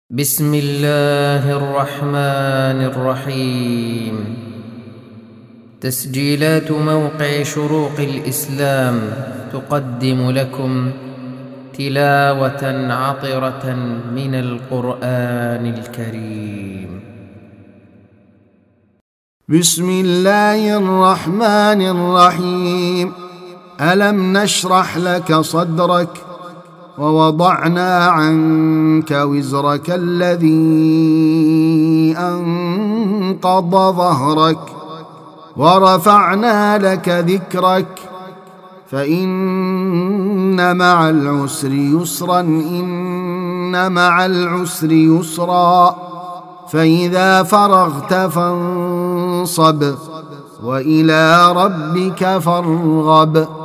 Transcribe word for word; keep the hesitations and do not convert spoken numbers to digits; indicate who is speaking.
Speaker 1: بسم الله الرحمن الرحيم. تسجيلات موقع شروق الإسلام تقدم لكم تلاوة عطرة من القرآن الكريم.
Speaker 2: بسم الله الرحمن الرحيم. ألم نشرح لك صدرك ووضعنا عنك وزرك الذي أنقض ظهرك ورفعنا لك ذكرك فإن مع العسر يسرا إن مع العسر يسرا فإذا فرغت فانصب وإلى ربك فارغب.